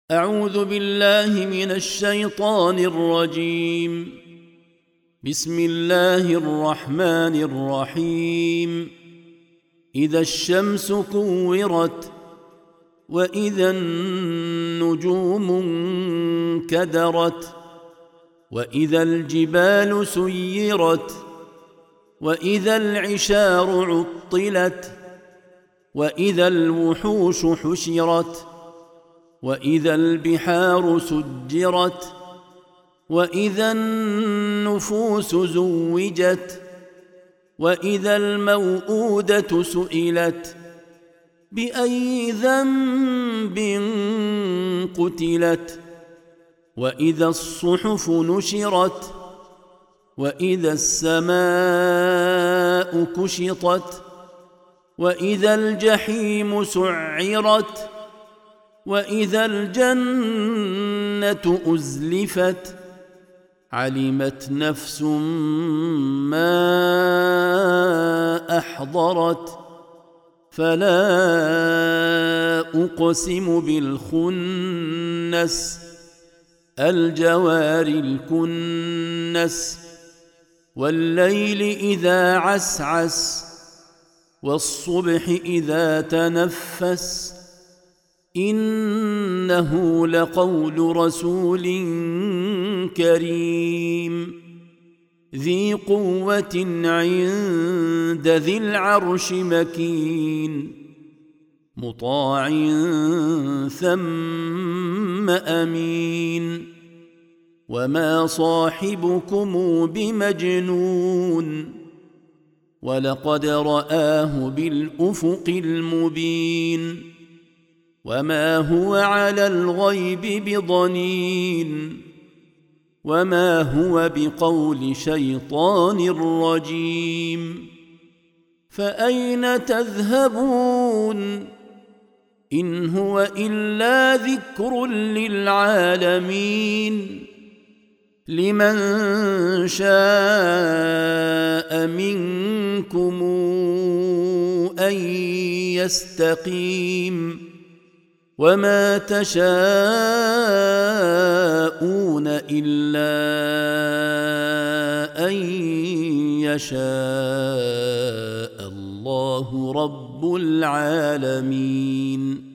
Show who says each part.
Speaker 1: أعوذ بالله من الشيطان الرجيم. بسم الله الرحمن الرحيم. إذا الشمس كورت وإذا النجوم انكدرت وإذا الجبال سيرت وإذا العشار عطلت وإذا الوحوش حشرت وإذا البحار سجرت وإذا النفوس زوجت وإذا الموءودة سئلت بأي ذنب قتلت وإذا الصحف نشرت وإذا السماء كشطت وإذا الجحيم سعرت وإذا الجنة أزلفت علمت نفس ما أحضرت فلا أقسم بالخنس الجوار الكنس والليل إذا عسعس والصبح إذا تنفس إنه لقول رسول كريم ذي قوة عند ذي العرش مكين مطاع ثم أمين وما صاحبكم بمجنون ولقد رآه بالأفق المبين وما هو على الغيب بضنين وما هو بقول شيطان رجيم فأين تذهبون إن هو إلا ذكر للعالمين لمن شاء منكم أن يستقيم وما تشاءون إلا أن يشاء الله رب العالمين.